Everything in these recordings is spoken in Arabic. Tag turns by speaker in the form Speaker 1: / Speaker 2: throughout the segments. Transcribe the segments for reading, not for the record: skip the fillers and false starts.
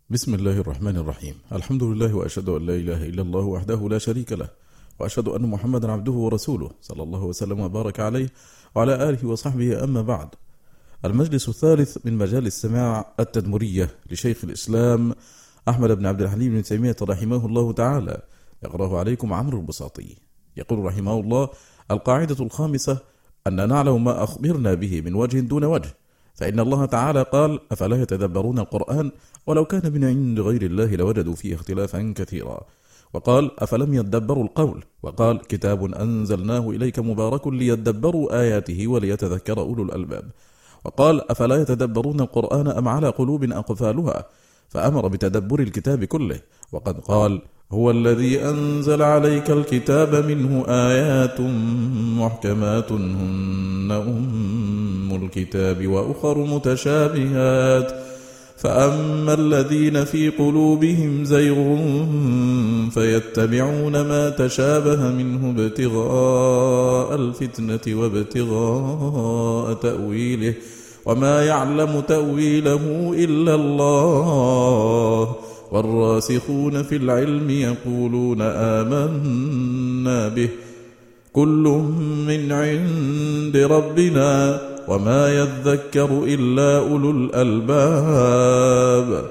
Speaker 1: بسم الله الرحمن الرحيم. الحمد لله وأشهد أن لا إله إلا الله وحده لا شريك له، وأشهد أن محمدا عبده ورسوله صلى الله وسلم وبارك عليه وعلى آله وصحبه. أما بعد، المجلس الثالث من مجال السماع التدمرية لشيخ الإسلام أحمد بن عبد الحليم بن تيمية رحمه الله تعالى، يقرأه عليكم عمرو البساطي. يقول رحمه الله: القاعدة الخامسة أن نعلم ما أخبرنا به من وجه دون وجه، فإن الله تعالى قال: أفلا يتدبرون القرآن ولو كان من عند غير الله لوجدوا فيه اختلافا كثيرا. وقال: أفلم يدبروا القول، وقال: كتاب أنزلناه إليك مبارك ليدبروا آياته وليتذكر أولو الألباب. وقال: أفلا يتدبرون القرآن أم على قلوب أقفالها، فأمر بتدبر الكتاب كله. وقد قال: هو الذي أنزل عليك الكتاب منه آيات محكمات هن أم الكتاب وأخر متشابهات، فأما الذين في قلوبهم زيغ فيتبعون ما تشابه منه ابتغاء الفتنة وابتغاء تأويله وما يعلم تأويله إلا الله، والراسخون في العلم يقولون آمنا به كل من عند ربنا وما يذكر إلا أولو الألباب.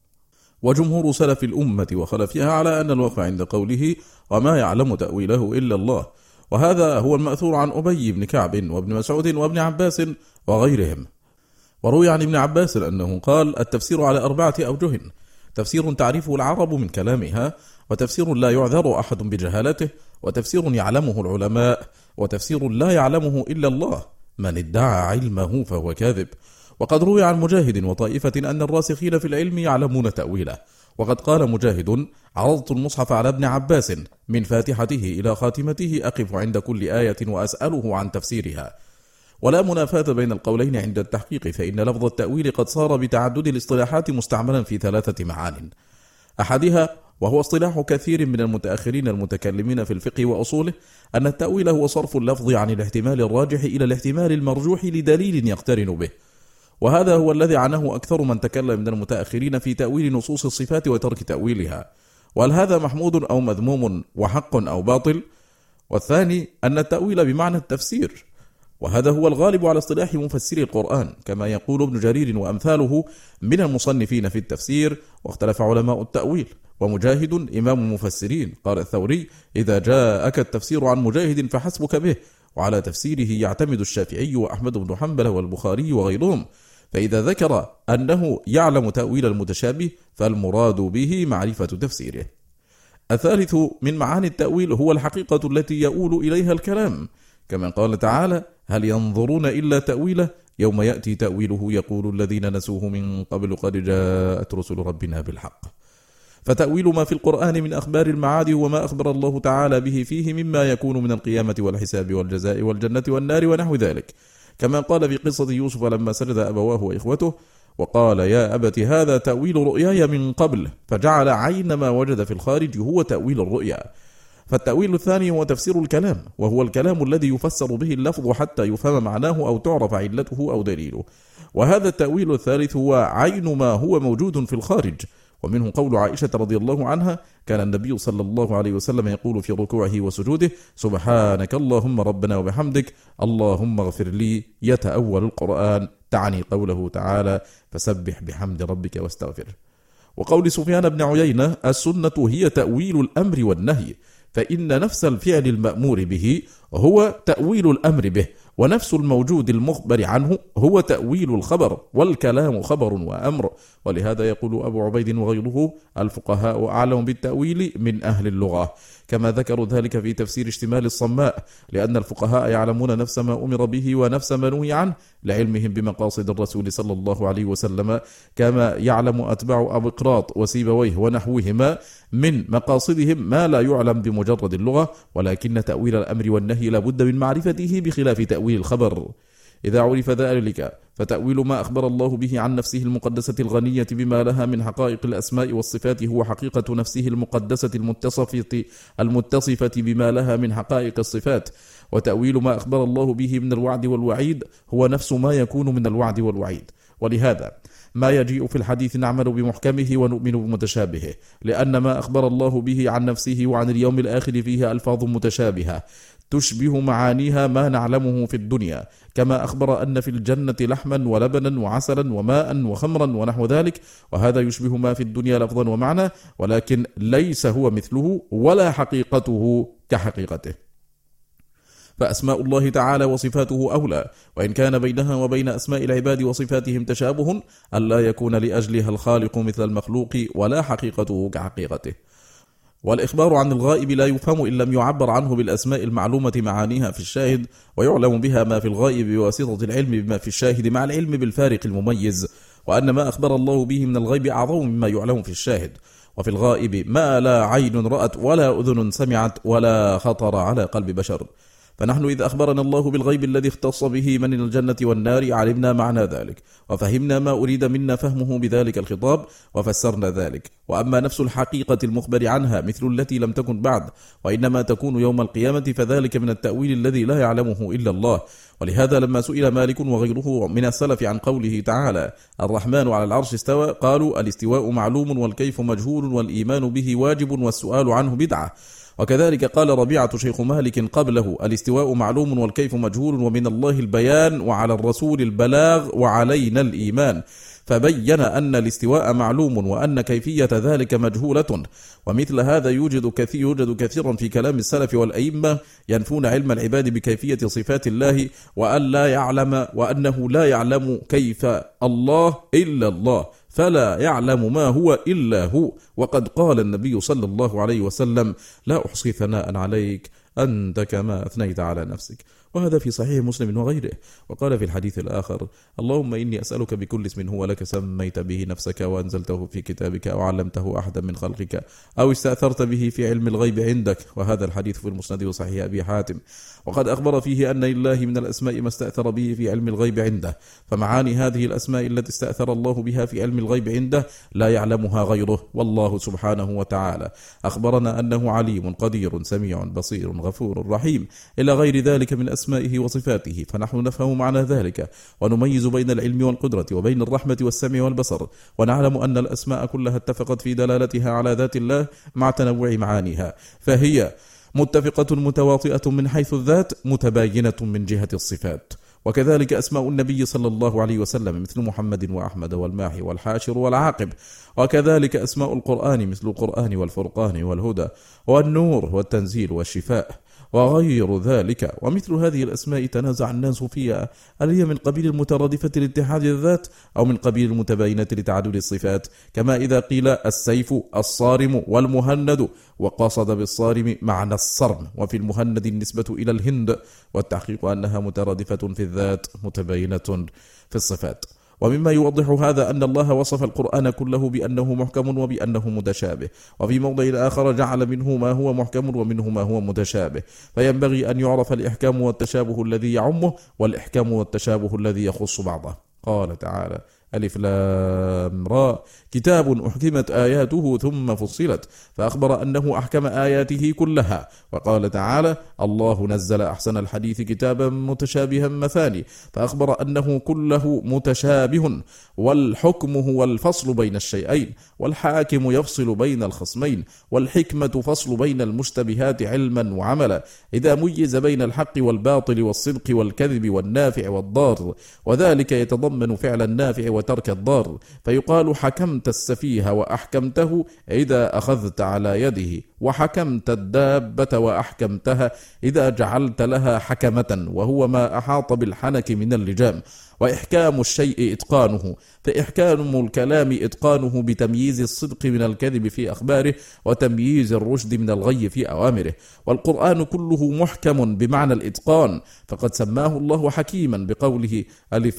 Speaker 1: وجمهور سلف الأمة وخلفها على أن الوقف عند قوله وما يعلم تأويله إلا الله، وهذا هو المأثور عن أبي بن كعب وابن مسعود وابن عباس وغيرهم. وروي عن ابن عباس أنه قال: التفسير على 4 أوجه: تفسير تعرفه العرب من كلامها، وتفسير لا يعذر أحد بجهالته، وتفسير يعلمه العلماء، وتفسير لا يعلمه إلا الله. من ادعى علمه فهو كاذب. وقد روي عن مجاهد وطائفة أن الراسخين في العلم يعلمون تأويله. وقد قال مجاهد: عرضت المصحف على ابن عباس من فاتحته إلى خاتمته أقف عند كل آية وأسأله عن تفسيرها. ولا منافاة بين القولين عند التحقيق، فإن لفظ التأويل قد صار بتعدد الاصطلاحات مستعملا في 3 معان. أحدها، وهو اصطلاح كثير من المتأخرين المتكلمين في الفقه وأصوله، أن التأويل هو صرف اللفظ عن الاحتمال الراجح إلى الاحتمال المرجوح لدليل يقترن به. وهذا هو الذي عناه أكثر من تكلم من المتأخرين في تأويل نصوص الصفات وترك تأويلها. وهل هذا محمود أو مذموم وحق أو باطل؟ والثاني أن التأويل بمعنى التفسير، وهذا هو الغالب على اصطلاح مفسري القرآن، كما يقول ابن جرير وأمثاله من المصنفين في التفسير. واختلف علماء التأويل، ومجاهد إمام المفسرين. قال الثوري: إذا جاءك التفسير عن مجاهد فحسبك به. وعلى تفسيره يعتمد الشافعي وأحمد بن حنبل والبخاري وغيرهم. فإذا ذكر أنه يعلم تأويل المتشابه فالمراد به معرفة تفسيره. الثالث من معاني التأويل هو الحقيقة التي يؤول إليها الكلام، كما قال تعالى: هل ينظرون إلا تأويله يوم يأتي تأويله يقول الذين نسوه من قبل قد جاءت رسل ربنا بالحق. فتأويل ما في القرآن من أخبار المعاد وما أخبر الله تعالى به فيه مما يكون من القيامة والحساب والجزاء والجنة والنار ونحو ذلك، كما قال في قصة يوسف لما سجد أبواه وإخوته: وقال يا أبت هذا تأويل رؤياي من قبل، فجعل عين ما وجد في الخارج هو تأويل الرؤيا. فالتأويل الثاني هو تفسير الكلام، وهو الكلام الذي يفسر به اللفظ حتى يفهم معناه أو تعرف علته أو دليله. وهذا التأويل الثالث هو عين ما هو موجود في الخارج. ومنه قول عائشة رضي الله عنها: كان النبي صلى الله عليه وسلم يقول في ركوعه وسجوده: سبحانك اللهم ربنا وبحمدك اللهم اغفر لي. يتأول القرآن، تعني قوله تعالى: فسبح بحمد ربك واستغفر. وقول سفيان بن عيينة: السنة هي تأويل الأمر والنهي، فإن نفس الفعل المأمور به هو تأويل الأمر به، ونفس الموجود المخبر عنه هو تأويل الخبر، والكلام خبر وأمر. ولهذا يقول أبو عبيد وغيره: الفقهاء أعلم بالتأويل من أهل اللغة، كما ذكروا ذلك في تفسير اشتمال الصماء، لأن الفقهاء يعلمون نفس ما أمر به ونفس ما نهي عنه لعلمهم بمقاصد الرسول صلى الله عليه وسلم، كما يعلم أتباع أبي قراط وسيبويه ونحوهما من مقاصدهم ما لا يعلم بمجرد اللغة، ولكن تأويل الأمر والنهي لابد من معرفته بخلاف تأويل الخبر. إذا عرف ذلك فتأويل ما أخبر الله به عن نفسه المقدسة الغنية بما لها من حقائق الأسماء والصفات هو حقيقة نفسه المقدسة المتصفة بما لها من حقائق الصفات. وتأويل ما أخبر الله به من الوعد والوعيد هو نفس ما يكون من الوعد والوعيد. ولهذا ما يجيء في الحديث نعمل بمحكمه ونؤمن بمتشابهه، لأن ما أخبر الله به عن نفسه وعن اليوم الآخر فيه ألفاظ متشابهة تشبه معانيها ما نعلمه في الدنيا، كما أخبر أن في الجنة لحما ولبنا وعسلا وماء وخمرا ونحو ذلك، وهذا يشبه ما في الدنيا لفظا ومعنى، ولكن ليس هو مثله ولا حقيقته كحقيقته. فأسماء الله تعالى وصفاته أولى، وإن كان بينها وبين أسماء العباد وصفاتهم تشابه ألا يكون لأجلها الخالق مثل المخلوق ولا حقيقته كحقيقته. والإخبار عن الغائب لا يفهم إن لم يعبر عنه بالأسماء المعلومة معانيها في الشاهد، ويعلم بها ما في الغائب بواسطة العلم بما في الشاهد مع العلم بالفارق المميز، وأن ما أخبر الله به من الغيب أعظم مما يعلم في الشاهد. وفي الغائب ما لا عين رأت ولا أذن سمعت ولا خطر على قلب بشر. فنحن إذا أخبرنا الله بالغيب الذي اختص به من الجنة والنار علمنا معنى ذلك، وفهمنا ما أريد منا فهمه بذلك الخطاب، وفسرنا ذلك. وأما نفس الحقيقة المخبر عنها مثل التي لم تكن بعد وإنما تكون يوم القيامة، فذلك من التأويل الذي لا يعلمه إلا الله. ولهذا لما سئل مالك وغيره من السلف عن قوله تعالى الرحمن على العرش استوى، قالوا الاستواء معلوم والكيف مجهول والإيمان به واجب والسؤال عنه بدعة. وكذلك قال ربيعة شيخ مالك قبله الاستواء معلوم والكيف مجهول ومن الله البيان وعلى الرسول البلاغ وعلينا الإيمان، فبين أن الاستواء معلوم وأن كيفية ذلك مجهولة. ومثل هذا يوجد كثيرا في كلام السلف والأئمة ينفون علم العباد بكيفية صفات الله، وأنه لا يعلم كيف الله إلا الله، فلا يعلم ما هو إلا هو. وقد قال النبي صلى الله عليه وسلم لا أحصي ثناء عليك أنت كما أثنيت على نفسك، وهذا في صحيح مسلم وغيره. وقال في الحديث الآخر اللهم إني أسألك بكل اسم هو لك سميت به نفسك وأنزلته في كتابك أو علمته أحدا من خلقك أو استأثرت به في علم الغيب عندك. وهذا الحديث في المسند وصحيح أبي حاتم. وقد أخبر فيه أن لله من الأسماء ما استأثر به في علم الغيب عنده، فمعاني هذه الأسماء التي استأثر الله بها في علم الغيب عنده لا يعلمها غيره. والله سبحانه وتعالى أخبرنا أنه عليم قدير سميع بصير غفور رحيم إلى غير ذلك من أسمائه وصفاته، فنحن نفهم معنى ذلك ونميز بين العلم والقدرة وبين الرحمة والسمع والبصر، ونعلم أن الأسماء كلها اتفقت في دلالتها على ذات الله مع تنوع معانيها، فهي متفقة متواطئة من حيث الذات متباينة من جهة الصفات. وكذلك أسماء النبي صلى الله عليه وسلم مثل محمد وأحمد والماحي والحاشر والعاقب. وكذلك أسماء القرآن مثل القرآن والفرقان والهدى والنور والتنزيل والشفاء وغير ذلك. ومثل هذه الأسماء تنازع الناس فيها، هل هي من قبيل المترادفة لاتحاد الذات أو من قبيل المتباينة لتعدد الصفات، كما إذا قيل السيف الصارم والمهند وقصد بالصارم معنى الصرم، وفي المهند النسبة إلى الهند، والتحقيق أنها مترادفة في الذات متباينة في الصفات. ومما يوضح هذا أن الله وصف القرآن كله بأنه محكم وبأنه متشابه، وفي موضع آخر جعل منه ما هو محكم ومنه ما هو متشابه، فينبغي أن يعرف الإحكام والتشابه الذي يعمه والإحكام والتشابه الذي يخص بعضه. قال تعالى ألف لام را كتاب أحكمت آياته ثم فصلت، فأخبر أنه أحكم آياته كلها. وقال تعالى الله نزل أحسن الحديث كتابا متشابها مثاني، فأخبر أنه كله متشابه. والحكم هو الفصل بين الشيئين، والحاكم يفصل بين الخصمين، والحكمة فصل بين المشتبهات علما وعملا، إذا ميز بين الحق والباطل والصدق والكذب والنافع والضار، وذلك يتضمن فعل النافع وترك الضار، فيقال حكمت السفيه وأحكمته إذا أخذت على يده، وحكمت الدابة وأحكمتها إذا جعلت لها حكمة، وهو ما أحاط بالحنك من اللجام. وإحكام الشيء إتقانه، فإحكام الكلام إتقانه بتمييز الصدق من الكذب في أخباره وتمييز الرشد من الغي في أوامره. والقرآن كله محكم بمعنى الإتقان، فقد سماه الله حكيما بقوله ألف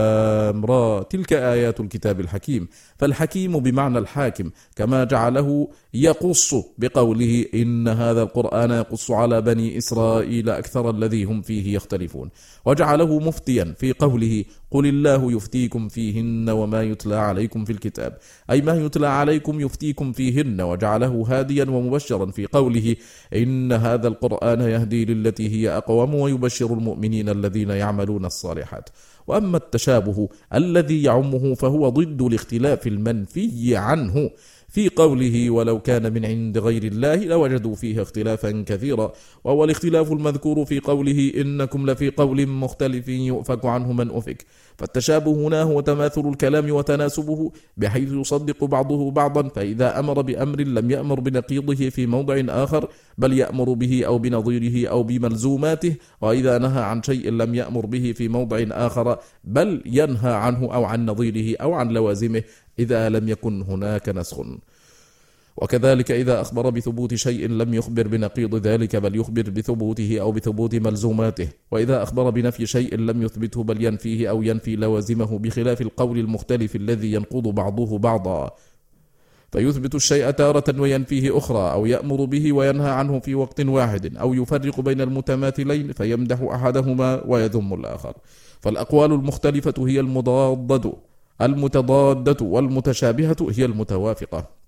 Speaker 1: لام را تلك آيات الكتاب الحكيم، فالحكيم بمعنى الحاكم، كما جعله يقص بقوله إن هذا القرآن يقص على بني إسرائيل أكثر الذي هم فيه يختلفون، وجعله مفتيا في قوله قل الله يفتيكم فيهن وما يتلى عليكم في الكتاب، أي ما يتلى عليكم يفتيكم فيهن، وجعله هاديا ومبشرا في قوله إن هذا القرآن يهدي للتي هي أقوم ويبشر المؤمنين الذين يعملون الصالحات. وأما التشابه الذي يعمه فهو ضد الاختلاف المنفي عنه في قوله ولو كان من عند غير الله لوجدوا فيه اختلافا كثيرا، وهو الاختلاف المذكور في قوله إنكم لفي قول مختلف يؤفك عنه من أفك. فالتشابه هنا هو تماثل الكلام وتناسبه بحيث يصدق بعضه بعضا، فإذا أمر بأمر لم يأمر بنقيضه في موضع آخر بل يأمر به أو بنظيره أو بملزوماته، وإذا نهى عن شيء لم يأمر به في موضع آخر بل ينهى عنه أو عن نظيره أو عن لوازمه إذا لم يكن هناك نسخ. وكذلك إذا أخبر بثبوت شيء لم يخبر بنقيض ذلك بل يخبر بثبوته أو بثبوت ملزوماته، وإذا أخبر بنفي شيء لم يثبته بل ينفيه أو ينفي لوازمه، بخلاف القول المختلف الذي ينقض بعضه بعضا، فيثبت الشيء تارة وينفيه أخرى، أو يأمر به وينهى عنه في وقت واحد، أو يفرق بين المتماثلين فيمدح أحدهما ويذم الآخر. فالأقوال المختلفة هي المتضادة والمتشابهة هي المتوافقة.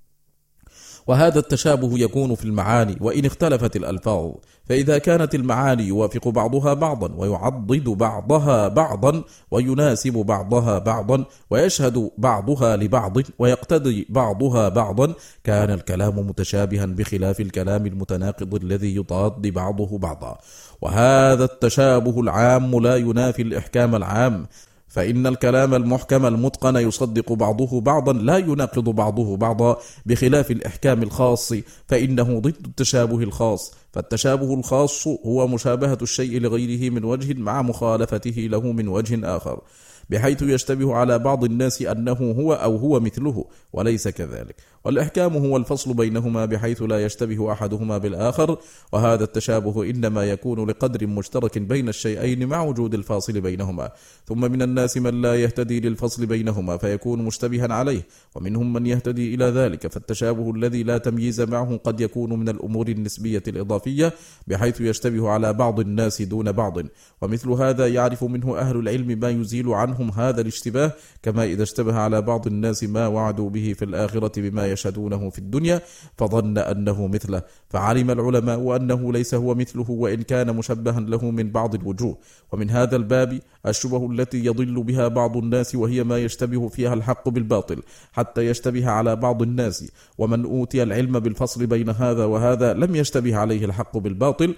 Speaker 1: وهذا التشابه يكون في المعاني وإن اختلفت الألفاظ، فإذا كانت المعاني يوافق بعضها بعضا ويعضد بعضها بعضا ويناسب بعضها بعضا ويشهد بعضها لبعض ويقتضي بعضها بعضا كان الكلام متشابها، بخلاف الكلام المتناقض الذي يضاد بعضه بعضا. وهذا التشابه العام لا ينافي الإحكام العام، فإن الكلام المحكم المتقن يصدق بعضه بعضا لا يناقض بعضه بعضا، بخلاف الإحكام الخاص فإنه ضد التشابه الخاص. فالتشابه الخاص هو مشابهة الشيء لغيره من وجه مع مخالفته له من وجه آخر، بحيث يشتبه على بعض الناس أنه هو أو هو مثله وليس كذلك. والإحكام هو الفصل بينهما بحيث لا يشتبه أحدهما بالآخر، وهذا التشابه إنما يكون لقدر مشترك بين الشيئين مع وجود الفاصل بينهما. ثم من الناس من لا يهتدي للفصل بينهما فيكون مشتبها عليه، ومنهم من يهتدي إلى ذلك. فالتشابه الذي لا تمييز معه قد يكون من الأمور النسبية الإضافية، بحيث يشتبه على بعض الناس دون بعض، ومثل هذا يعرف منه أهل العلم ما يزيل عنهم هذا الاشتباه، كما إذا اشتبه على بعض الناس ما وعدوا به في الآخرة بما يشهدونه في الدنيا فظن أنه مثله، فعلم العلماء أنه ليس هو مثله وإن كان مشبها له من بعض الوجوه. ومن هذا الباب الشبه التي يضل بها بعض الناس، وهي ما يشتبه فيها الحق بالباطل حتى يشتبه على بعض الناس، ومن أوتي العلم بالفصل بين هذا وهذا لم يشتبه عليه الحق بالباطل.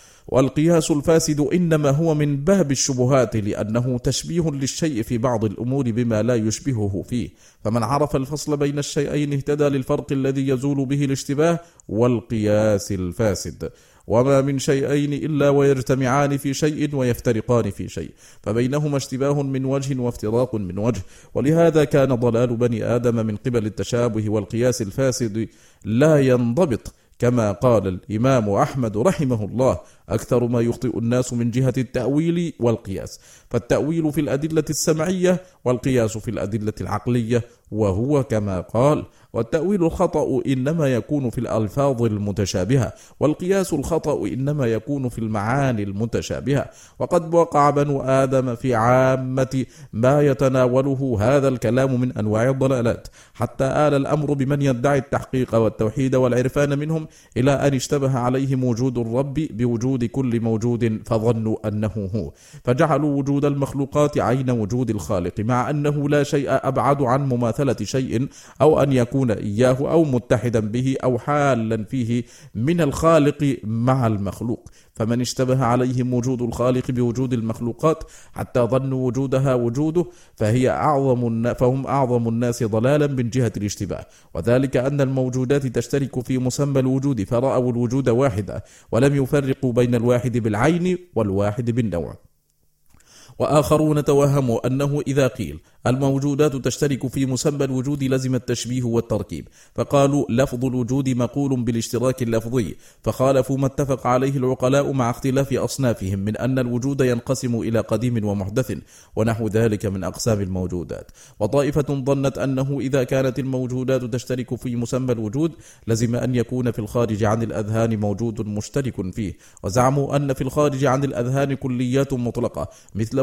Speaker 1: والقياس الفاسد إنما هو من باب الشبهات، لأنه تشبيه للشيء في بعض الأمور بما لا يشبهه فيه، فمن عرف الفصل بين الشيئين اهتدى للفرق الذي يزول به الاشتباه والقياس الفاسد. وما من شيئين إلا ويجتمعان في شيء ويفترقان في شيء، فبينهما اشتباه من وجه وافتراق من وجه. ولهذا كان ضلال بني آدم من قبل التشابه والقياس الفاسد لا ينضبط، كما قال الإمام أحمد رحمه الله: أكثر ما يخطئ الناس من جهة التأويل والقياس، فالتأويل في الأدلة السمعية والقياس في الأدلة العقلية، وهو كما قال: والتأويل الخطأ إنما يكون في الألفاظ المتشابهة، والقياس الخطأ إنما يكون في المعاني المتشابهة. وقد وقع بنو آدم في عامة ما يتناوله هذا الكلام من أنواع الضلالات، حتى آل الأمر بمن يدعي التحقيق والتوحيد والعرفان منهم إلى أن اشتبه عليهم وجود الرب بوجود كل موجود فظنوا أنه هو، فجعلوا وجود المخلوقات عين وجود الخالق، مع أنه لا شيء أبعد عن مماثلة شيء أو أن يكون إياه أو متحدا به أو حالا فيه من الخالق مع المخلوق. فمن اشتبه عليهم وجود الخالق بوجود المخلوقات حتى ظنوا وجودها وجوده فهم أعظم الناس ضلالا من جهة الاشتباه، وذلك أن الموجودات تشترك في مسمى الوجود، فرأوا الوجود واحدا ولم يفرقوا بين الواحد بالعين والواحد بالنوع. وآخرون توهموا أنه إذا قيل الموجودات تشترك في مسمى الوجود لزم التشبيه والتركيب، فقالوا لفظ الوجود مقول بالاشتراك اللفظي، فخالفوا ما اتفق عليه العقلاء مع اختلاف أصنافهم من أن الوجود ينقسم إلى قديم ومحدث ونحو ذلك من أقسام الموجودات. وطائفة ظنت أنه إذا كانت الموجودات تشترك في مسمى الوجود لزم أن يكون في الخارج عن الأذهان موجود مشترك فيه، وزعموا أن في الخارج عن الأذهان كليات مطلقة مثل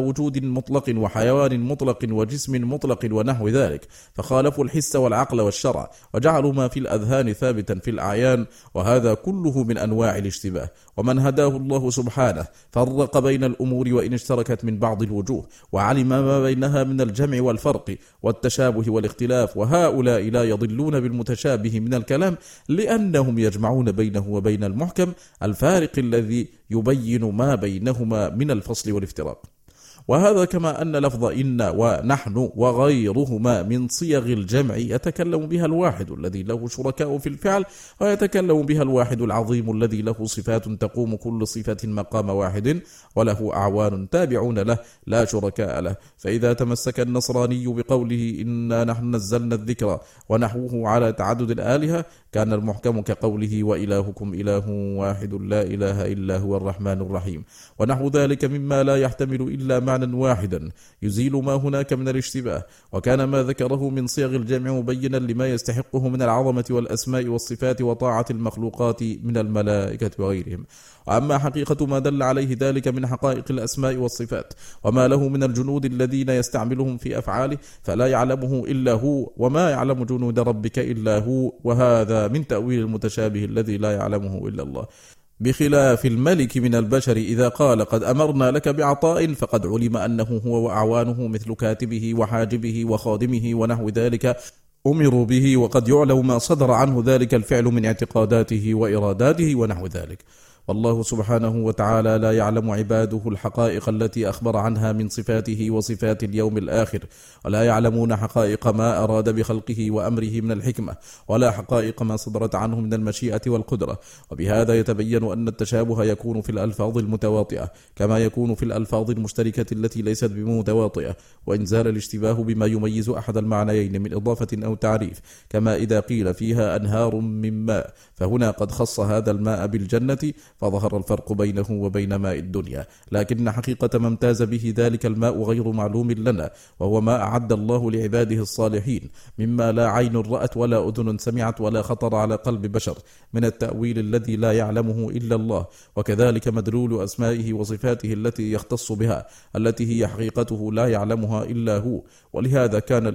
Speaker 1: وجود مطلق وحيوان مطلق وجسم مطلق ونحو ذلك، فخالفوا الحس والعقل والشرع وجعلوا ما في الأذهان ثابتا في الأعيان، وهذا كله من أنواع الاشتباه. ومن هداه الله سبحانه فرق بين الأمور وإن اشتركت من بعض الوجوه، وعلم ما بينها من الجمع والفرق والتشابه والاختلاف، وهؤلاء لا يضلون بالمتشابه من الكلام لأنهم يجمعون بينه وبين المحكم الفارق الذي يبين ما بينهما من الفصل والافتراق. وهذا كما أن لفظ إن ونحن وغيرهما من صيغ الجمع يتكلم بها الواحد الذي له شركاء في الفعل، ويتكلم بها الواحد العظيم الذي له صفات تقوم كل صفة مقام واحد، وله أعوان تابعون له لا شركاء له. فإذا تمسك النصراني بقوله إنا نحن نزلنا الذكر ونحوه على تعدد الآلهة، كان المحكم كقوله وإلهكم إله واحد لا إله إلا هو الرحمن الرحيم، ونحو ذلك مما لا يحتمل إلا معنى واحدا يزيل ما هناك من الاشتباه. وكان ما ذكره من صيغ الجمع مبينا لما يستحقه من العظمة والأسماء والصفات وطاعة المخلوقات من الملائكة وغيرهم. وأما حقيقة ما دل عليه ذلك من حقائق الأسماء والصفات وما له من الجنود الذين يستعملهم في أفعاله فلا يعلمه إلا هو، وما يعلم جنود ربك إلا هو، وهذا من تأويل المتشابه الذي لا يعلمه إلا الله. بخلاف الملك من البشر إذا قال قد أمرنا لك بعطاء فقد علم أنه هو وأعوانه مثل كاتبه وحاجبه وخادمه ونحو ذلك أمروا به، وقد يعلم ما صدر عنه ذلك الفعل من اعتقاداته وإراداته ونحو ذلك. والله سبحانه وتعالى لا يعلم عباده الحقائق التي أخبر عنها من صفاته وصفات اليوم الآخر، ولا يعلمون حقائق ما أراد بخلقه وأمره من الحكمة، ولا حقائق ما صدرت عنه من المشيئة والقدرة. وبهذا يتبين أن التشابه يكون في الألفاظ المتواطئة كما يكون في الألفاظ المشتركة التي ليست بمتواطئة، وإن زال الاشتباه بما يميز أحد المعنيين من إضافة أو تعريف، كما إذا قيل فيها أنهار من ماء، فهنا قد خص هذا الماء بالجنة فظهر الفرق بينه وبين ماء الدنيا، لكن حقيقة ما امتاز به ذلك الماء غير معلوم لنا، وهو ما أعد الله لعباده الصالحين مما لا عين رأت ولا أذن سمعت ولا خطر على قلب بشر من التأويل الذي لا يعلمه إلا الله، وكذلك مدلول أسمائه وصفاته التي يختص بها التي هي حقيقته لا يعلمها إلا هو. ولهذا كان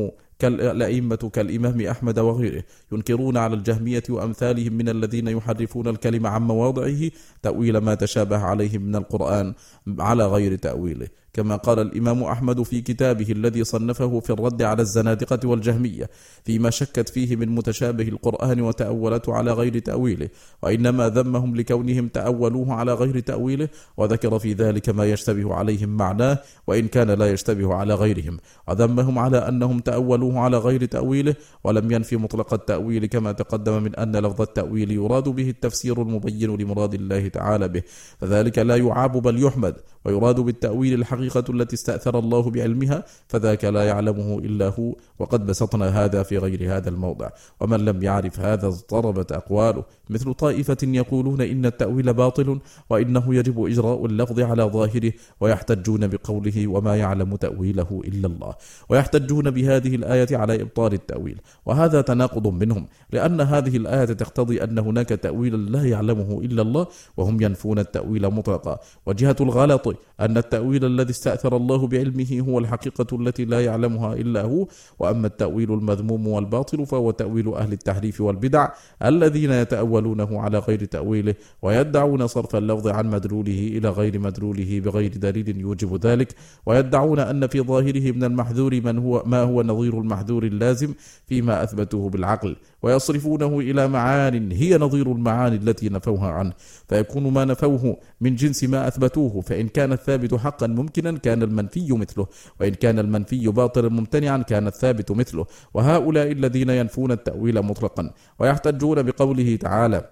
Speaker 1: الأئمة كالإمام أحمد وغيره ينكرون على الجهمية وأمثالهم من الذين يحرفون الكلمة عن مواضعه تأويل ما تشابه عليهم من القرآن على غير تأويله، كما قال الإمام أحمد في كتابه الذي صنفه في الرد على الزنادقة والجهمية فيما شكت فيه من متشابه القرآن وتأولته على غير تأويله، وإنما ذمهم لكونهم تأولوه على غير تأويله، وذكر في ذلك ما يشتبه عليهم معناه وإن كان لا يشتبه على غيرهم، وذمهم على أنهم تأولوه على غير تأويله، ولم ينفي مطلق التأويل كما تقدم من أن لفظ التأويل يراد به التفسير المبين لمراد الله تعالى به، فذلك لا يعاب بل يحمد، ويراد بالتأويل الحقيقة التي استأثر الله بعلمها، فذاك لا يعلمه إلا هو، وقد بسطنا هذا في غير هذا الموضع. ومن لم يعرف هذا اضطربت أقواله، مثل طائفة يقولون إن التأويل باطل وإنه يجب إجراء اللفظ على ظاهره، ويحتجون بقوله وما يعلم تأويله إلا الله، ويحتجون بهذه الآية على إبطال التأويل، وهذا تناقض منهم، لأن هذه الآية تقتضي أن هناك تأويلا لا يعلمه إلا الله، وهم ينفون التأويل مطلقا. وجهة الغلط أن التأويل الذي استأثر الله بعلمه هو الحقيقة التي لا يعلمها إلا هو، وأما التأويل المذموم والباطل فهو تأويل أهل التحريف والبدع الذين يتأولونه على غير تأويله، ويدعون صرف اللفظ عن مدلوله إلى غير مدلوله بغير دليل يوجب ذلك، ويدعون أن في ظاهره من المحذور ما هو نظير المحذور اللازم فيما أثبتوه بالعقل، ويصرفونه إلى معان هي نظير المعاني التي نفوها عنه، فيكون ما نفوه من جنس ما أثبتوه، فإن كان الثابت حقا ممكنا كان المنفي مثله، وإن كان المنفي باطلا ممتنعا كان الثابت مثله. وهؤلاء الذين ينفون التأويل مطلقا ويحتجون بقوله تعالى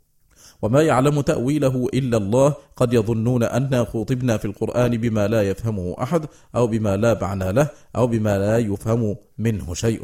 Speaker 1: وما يعلم تأويله إلا الله قد يظنون أننا خطبنا في القرآن بما لا يفهمه أحد، أو بما لا معنى له، أو بما لا يفهم منه شيء.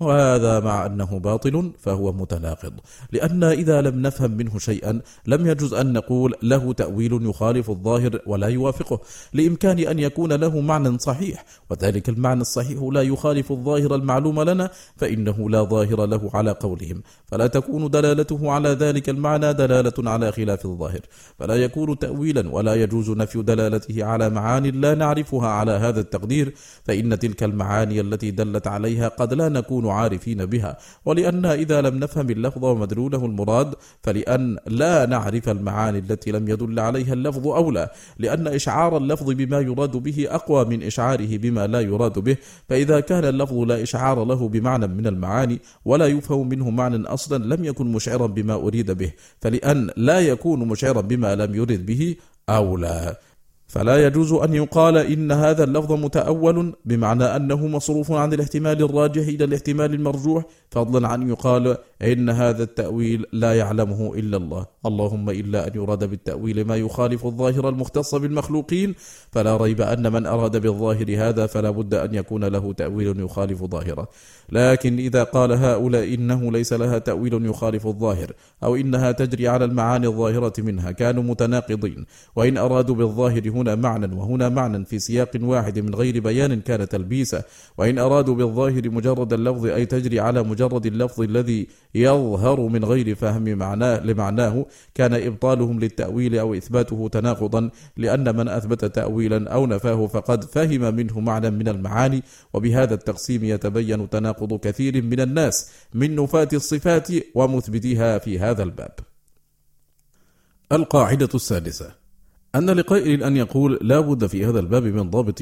Speaker 1: وهذا مع أنه باطل فهو متناقض، لأن إذا لم نفهم منه شيئا لم يجوز أن نقول له تأويل يخالف الظاهر ولا يوافقه، لإمكان أن يكون له معنى صحيح، وذلك المعنى الصحيح لا يخالف الظاهر المعلوم لنا، فإنه لا ظاهر له على قولهم، فلا تكون دلالته على ذلك المعنى دلالة على خلاف الظاهر، فلا يكون تأويلا، ولا يجوز نفي دلالته على معاني لا نعرفها على هذا التقدير، فإن تلك المعاني التي دلت عليها قد لا نكون عارفين بها، ولأن إذا لم نفهم اللفظ ومدلوله المراد فلأن لا نعرف المعاني التي لم يدل عليها اللفظ أولى، لأن إشعار اللفظ بما يراد به أقوى من إشعاره بما لا يراد به، فإذا كان اللفظ لا إشعار له بمعنى من المعاني ولا يفهم منه معنى أصلا لم يكن مشعرا بما أريد به، فلأن لا يكون مشعرا بما لم يرد به أولى، فلا يجوز أن يقال إن هذا اللفظ متأول بمعنى أنه مصروف عن الاحتمال الراجح إلى الاحتمال المرجوح، فضلا عن يقال إن هذا التأويل لا يعلمه إلا الله، اللهم إلا أن يراد بالتأويل ما يخالف الظاهر المختص بالمخلوقين، فلا ريب أن من أراد بالظاهر هذا فلا بد أن يكون له تأويل يخالف ظاهره. لكن إذا قال هؤلاء إنه ليس لها تأويل يخالف الظاهر أو إنها تجري على المعاني الظاهرة منها كانوا متناقضين، وإن أرادوا بالظاهر هنا معنى وهنا معنى في سياق واحد من غير بيان كان تلبيسا، وإن أرادوا بالظاهر مجرد اللفظ أي تجري على مجرد اللفظ الذي يظهر من غير فهم لمعناه كان إبطالهم للتأويل أو إثباته تناقضا، لأن من أثبت تأويلا أو نفاه فقد فهم منه معنى من المعاني، وبهذا التقسيم يتبين تناقض كثير من الناس من نفاة الصفات ومثبتها في هذا الباب. القاعدة السادسة: أن لقائل أن يقول لا بد في هذا الباب من ضابط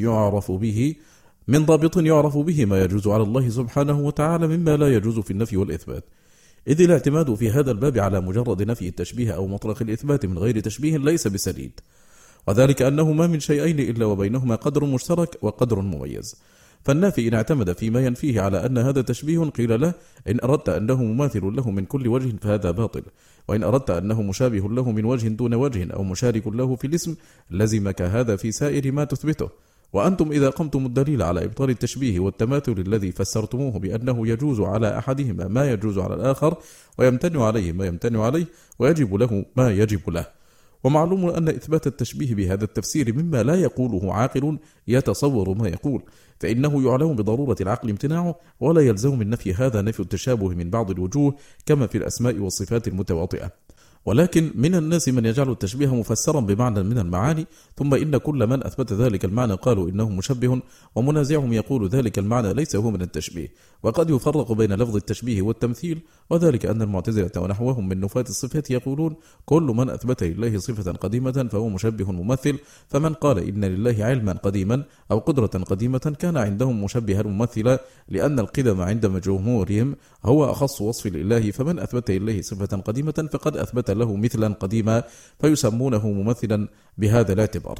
Speaker 1: يعرف به ما يجوز على الله سبحانه وتعالى مما لا يجوز في النفي والإثبات، إذ الاعتماد في هذا الباب على مجرد نفي التشبيه أو مطلق الإثبات من غير تشبيه ليس بسديد، وذلك أنه ما من شيئين إلا وبينهما قدر مشترك وقدر مميز، فالنافي إن اعتمد فيما ينفيه على أن هذا تشبيه قيل له إن أردت أنه مماثل له من كل وجه فهذا باطل، وإن أردت أنه مشابه له من وجه دون وجه أو مشارك له في الاسم لزمك هذا في سائر ما تثبته. وأنتم إذا قمتم الدليل على إبطال التشبيه والتماثل الذي فسرتموه بأنه يجوز على أحدهما ما يجوز على الآخر، ويمتنع عليه ما يمتنع عليه، ويجب له ما يجب له. ومعلوم أن إثبات التشبيه بهذا التفسير مما لا يقوله عاقل يتصور ما يقول، فإنه يعلم بضرورة العقل امتناعه، ولا يلزم من نفي هذا نفي التشابه من بعض الوجوه كما في الأسماء والصفات المتواطئة. ولكن من الناس من يجعل التشبيه مفسرا بمعنى من المعاني، ثم إن كل من أثبت ذلك المعنى قالوا إنه مشبه، ومنازعهم يقول ذلك المعنى ليس هو من التشبيه. وقد يفرق بين لفظ التشبيه والتمثيل، وذلك أن المعتزلة ونحوهم من نفاة الصفات يقولون كل من أثبت لله صفة قديمة فهو مشبه ممثل، فمن قال إن لله علما قديما أو قدرة قديمة كان عندهم مشبها ممثلا، لأن القدم عند جمهورهم هو أخص وصف لله، فمن أثبت لله صفة قديمة فقد أثبت له مثلا قديما، فيسمونه ممثلا بهذا الاعتبار.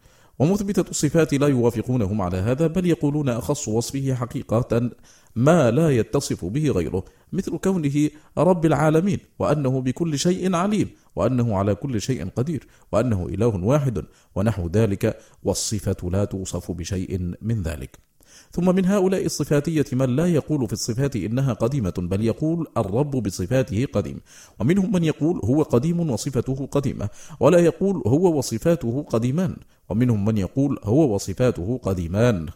Speaker 1: ومثبتة الصفات لا يوافقونهم على هذا، بل يقولون أخص وصفه حقيقة ما لا يتصف به غيره، مثل كونه رب العالمين، وأنه بكل شيء عليم، وأنه على كل شيء قدير، وأنه إله واحد، ونحو ذلك، والصفة لا توصف بشيء من ذلك. ثم من هؤلاء الصفاتية من لا يقول في الصفات إنها قديمة، بل يقول الرب بصفاته قديم، ومنهم من يقول هو قديم وصفته قديمة، ولا يقول هو وصفاته قديمان، ومنهم من يقول هو وصفاته قديمان،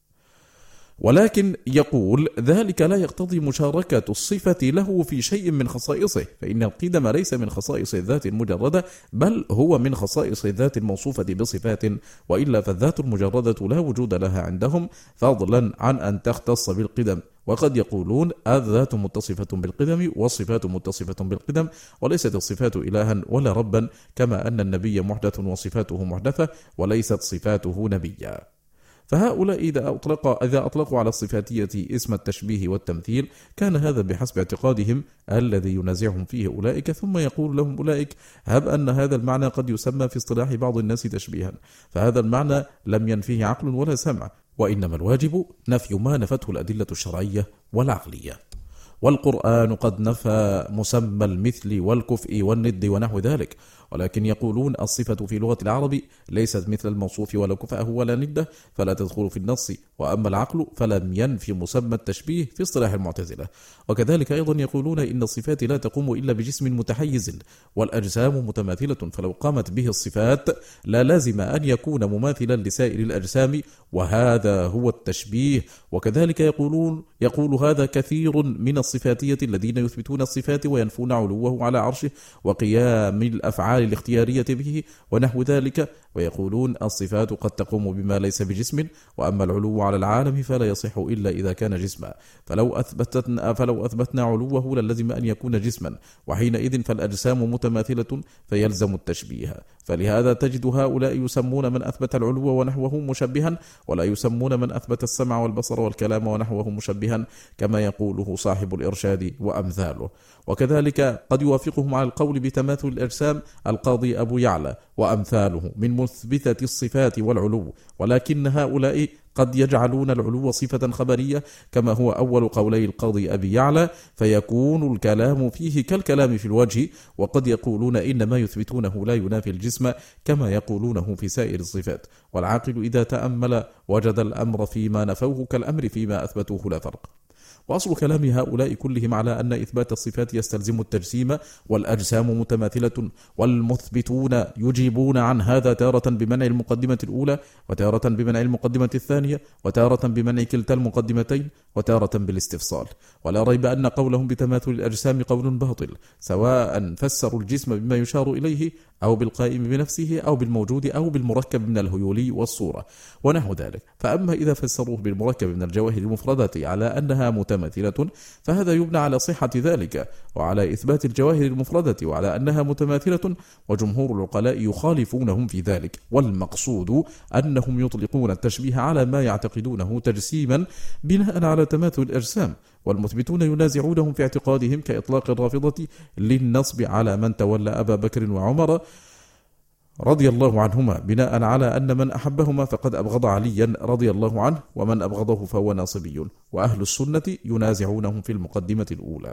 Speaker 1: ولكن يقول ذلك لا يقتضي مشاركة الصفة له في شيء من خصائصه، فإن القدم ليس من خصائص الذات المجردة، بل هو من خصائص الذات الموصوفة بصفات، وإلا فالذات المجردة لا وجود لها عندهم، فضلا عن أن تختص بالقدم. وقد يقولون الذات متصفة بالقدم والصفات متصفة بالقدم، وليست الصفات إلها ولا ربا، كما أن النبي محدث وصفاته محدثة وليست صفاته نبيا. فهؤلاء إذا أطلقوا على الصفاتية اسم التشبيه والتمثيل كان هذا بحسب اعتقادهم الذي ينازعهم فيه أولئك، ثم يقول لهم أولئك هب أن هذا المعنى قد يسمى في اصطلاح بعض الناس تشبيها، فهذا المعنى لم ينفيه عقل ولا سمع، وإنما الواجب نفي ما نفته الأدلة الشرعية والعقلية. والقرآن قد نفى مسمى المثل والكفء والند ونحو ذلك، ولكن يقولون الصفة في لغة العرب ليست مثل الموصوف ولا كفأه ولا نده، فلا تدخل في النص، وأما العقل فلم ينفي مسمى التشبيه في اصطلاح المعتزلة. وكذلك أيضا يقولون إن الصفات لا تقوم إلا بجسم متحيز والأجسام متماثلة، فلو قامت به الصفات لا لازم أن يكون مماثلا لسائر الأجسام، وهذا هو التشبيه. وكذلك يقول هذا كثير من الصفاتية الذين يثبتون الصفات وينفون علوه على عرشه وقيام الأفعال الاختيارية به ونحو ذلك، ويقولون الصفات قد تقوم بما ليس بجسم، وأما العلو على العالم فلا يصح إلا إذا كان جسما، فلو أثبتنا علوه للزم أن يكون جسما، وحينئذ فالأجسام متماثلة فيلزم التشبيه. فلهذا تجد هؤلاء يسمون من أثبت العلو ونحوه مشبها، ولا يسمون من أثبت السمع والبصر والكلام ونحوه مشبها، كما يقوله صاحب الإرشاد وأمثاله. وكذلك قد يوافقهم على القول بتماثل الأجسام القاضي أبو يعلى وأمثاله من مثبتة الصفات والعلو، ولكن هؤلاء قد يجعلون العلو صفة خبرية كما هو أول قولي القاضي أبي يعلى، فيكون الكلام فيه كالكلام في الوجه، وقد يقولون إن ما يثبتونه لا ينافي الجسم كما يقولونه في سائر الصفات، والعاقل إذا تأمل وجد الأمر فيما نفوه كالأمر فيما أثبتوه لا فرق. وأصل كلام هؤلاء كلهم على أن إثبات الصفات يستلزم التجسيم والأجسام متماثلة، والمثبتون يجيبون عن هذا تارة بمنع المقدمة الأولى، وتارة بمنع المقدمة الثانية، وتارة بمنع كلتا المقدمتين، وتارة بالاستفصال. ولا ريب أن قولهم بتماثل الأجسام قول باطل، سواء فسروا الجسم بما يشار إليه أو بالقائم بنفسه أو بالموجود أو بالمركب من الهيولي والصورة ونحو ذلك. فأما إذا فسروه بالمركب من الجواهر المفردة على أنها متماثلة فهذا يبنى على صحة ذلك وعلى إثبات الجواهر المفردة وعلى أنها متماثلة، وجمهور العقلاء يخالفونهم في ذلك، والمقصود أنهم يطلقون التشبيه على ما يعتقدونه تجسيما بناء على تماثل الأجسام، والمثبتون ينازعونهم في اعتقادهم كإطلاق الرافضة للنصب على من تولى أبا بكر وعمر رضي الله عنهما بناء على أن من أحبهما فقد أبغض عليا رضي الله عنه، ومن أبغضه فهو ناصبي، وأهل السنة ينازعونهم في المقدمة الأولى.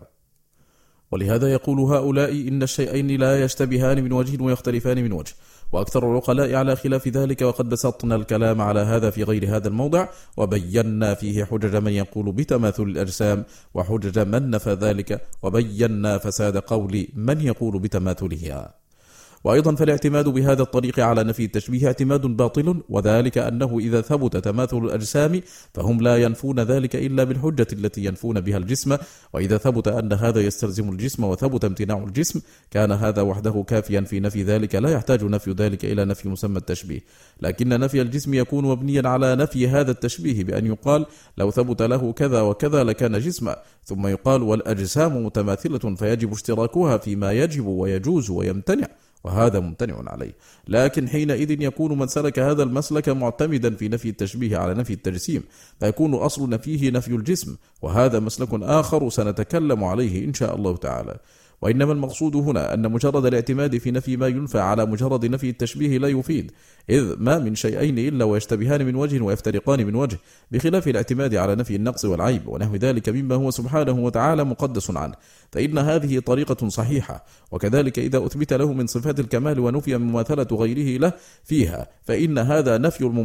Speaker 1: ولهذا يقول هؤلاء إن الشيئين لا يشتبهان من وجه ويختلفان من وجه، وأكثر العقلاء على خلاف ذلك، وقد بسطنا الكلام على هذا في غير هذا الموضع، وبينا فيه حجج من يقول بتماثل الأجسام وحجج من نفى ذلك، وبينا فساد قول من يقول بتماثلها. وأيضا فالاعتماد بهذا الطريق على نفي التشبيه اعتماد باطل، وذلك أنه إذا ثبت تماثل الأجسام فهم لا ينفون ذلك إلا بالحجة التي ينفون بها الجسم، وإذا ثبت أن هذا يستلزم الجسم وثبت امتناع الجسم كان هذا وحده كافيا في نفي ذلك، لا يحتاج نفي ذلك إلى نفي مسمى التشبيه. لكن نفي الجسم يكون مبنيا على نفي هذا التشبيه بأن يقال لو ثبت له كذا وكذا لكان جسما، ثم يقال والأجسام متماثلة فيجب اشتراكها فيما يجب ويجوز ويمتنع، وهذا ممتنع عليه. لكن حينئذ يكون من سلك هذا المسلك معتمدا في نفي التشبيه على نفي التجسيم، فيكون أصل نفيه نفي الجسم، وهذا مسلك آخر سنتكلم عليه إن شاء الله تعالى. وإنما المقصود هنا أن مجرد الاعتماد في نفي ما ينفى على مجرد نفي التشبيه لا يفيد، إذ ما من شيئين إلا ويشتبهان من وجه ويفترقان من وجه، بخلاف الاعتماد على نفي النقص والعيب ونحو ذلك مما هو سبحانه وتعالى مقدس عنه، فإن هذه طريقة صحيحة. وكذلك إذا أثبت له من صفات الكمال ونفي مماثلة غيره له فيها فإن هذا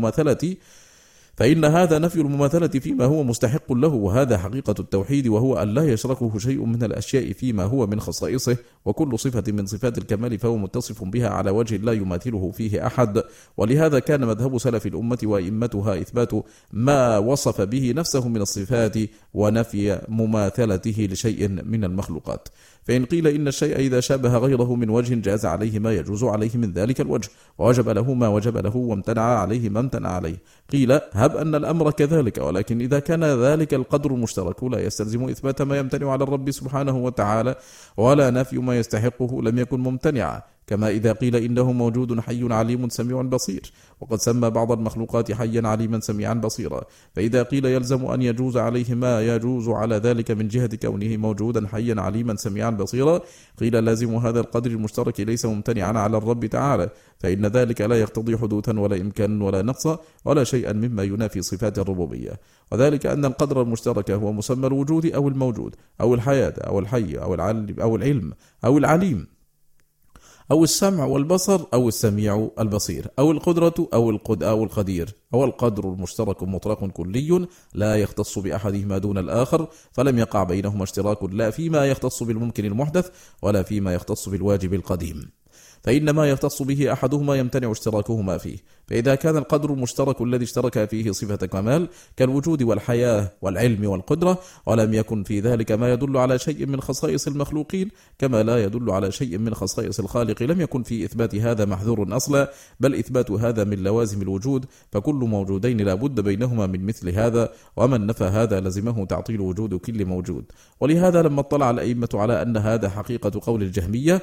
Speaker 1: نفي المماثلة فيما هو مستحق له، وهذا حقيقة التوحيد، وهو أن لا يشركه شيء من الأشياء فيما هو من خصائصه، وكل صفة من صفات الكمال فهو متصف بها على وجه لا يماثله فيه أحد. ولهذا كان مذهب سلف الأمة وإمتها إثبات ما وصف به نفسه من الصفات ونفي مماثلته لشيء من المخلوقات. فإن قيل إن الشيء إذا شابه غيره من وجه جاز عليه ما يجوز عليه من ذلك الوجه، ووجب له ما وجب له، وامتنع عليه ما امتنع عليه، قيل هب أن الأمر كذلك، ولكن إذا كان ذلك القدر المشترك لا يستلزم إثبات ما يمتنع على الرب سبحانه وتعالى ولا نفي ما يستحقه لم يكن ممتنعا، كما إذا قيل إنه موجود حي عليم سميع بصير، وقد سمى بعض المخلوقات حيا عليما سميعا بصيرا، فإذا قيل يلزم أن يجوز عليه ما يجوز على ذلك من جهة كونه موجودا حيا عليما سميعا بصيرا، قيل لازم هذا القدر المشترك ليس ممتنعا على الرب تعالى، فإن ذلك لا يقتضي حدوثا ولا إمكانا ولا نقصا ولا شيئا مما ينافي صفات الربوبية، وذلك أن القدر المشترك هو مسمى الوجود أو الموجود أو الحياة أو الحي أو العلم أو العليم أو السمع والبصر أو السميع البصير أو القدرة أو القدير أو القدر المشترك مطلق كلي لا يختص بأحدهما دون الآخر، فلم يقع بينهما اشتراك لا فيما يختص بالممكن المحدث ولا فيما يختص بالواجب القديم، فإن ما يختص به أحدهما يمتنع اشتراكهما فيه. فإذا كان القدر المشترك الذي اشترك فيه صفة كمال كالوجود والحياة والعلم والقدرة، ولم يكن في ذلك ما يدل على شيء من خصائص المخلوقين كما لا يدل على شيء من خصائص الخالق، لم يكن في إثبات هذا محذور أصلا، بل إثبات هذا من لوازم الوجود، فكل موجودين لا بد بينهما من مثل هذا، ومن نفى هذا لزمه تعطيل وجود كل موجود. ولهذا لما اطلع الأئمة على أن هذا حقيقة قول الجهمية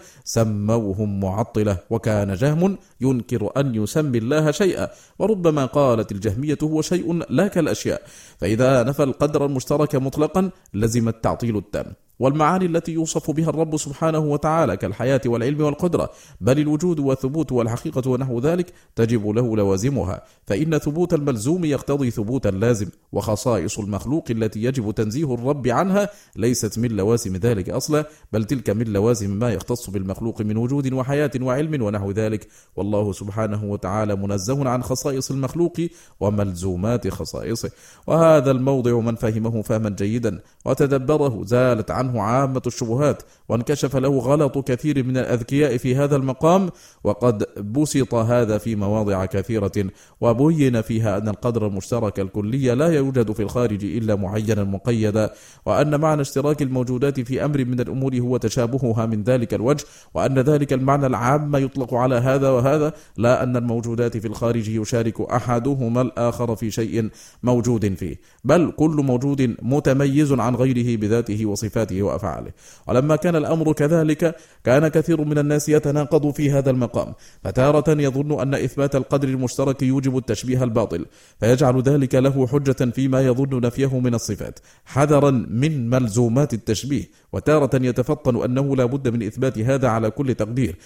Speaker 1: سموهم معطلة، وكان جهم ينكر أن يسمي الله شيئا، وربما قالت الجهمية هو شيء لا كالأشياء، فإذا نفى القدر المشترك مطلقا لزم التعطيل التام. والمعاني التي يوصف بها الرب سبحانه وتعالى كالحياة والعلم والقدرة، بل الوجود والثبوت والحقيقة ونحو ذلك تجب له لوازمها، فإن ثبوت الملزوم يقتضي ثبوت اللازم، وخصائص المخلوق التي يجب تنزيه الرب عنها ليست من لوازم ذلك أصلا، بل تلك من لوازم ما يختص بالمخلوق من وجود وحياة وعلم ونحو ذلك، والله سبحانه وتعالى منزه عن خصائص المخلوق وملزومات خصائصه. وهذا الموضع من فهمه فهما جيدا وتدبره زالت عنه عامة الشبهات، وانكشف له غلط كثير من الأذكياء في هذا المقام، وقد بسط هذا في مواضع كثيرة وبين فيها أن القدر المشترك الكلي لا يوجد في الخارج إلا معينا مقيدا، وأن معنى اشتراك الموجودات في أمر من الأمور هو تشابهها من ذلك الوجه، وأن ذلك المعنى العام يطلق على هذا وهذا، لا أن الموجودات في الخارج يشارك أحدهما الآخر في شيء موجود فيه، بل كل موجود متميز عن غيره بذاته وصفاته وأفعاله. ولما كان الأمر كذلك كان كثير من الناس يتناقض في هذا المقام، فتارة يظن أن إثبات القدر المشترك يوجب التشبيه الباطل، فيجعل ذلك له حجة فيما يظن نفيه من الصفات حذرا من ملزومات التشبيه، وتارة يتفطن أنه لا بد من إثبات هذا على كل تقدير،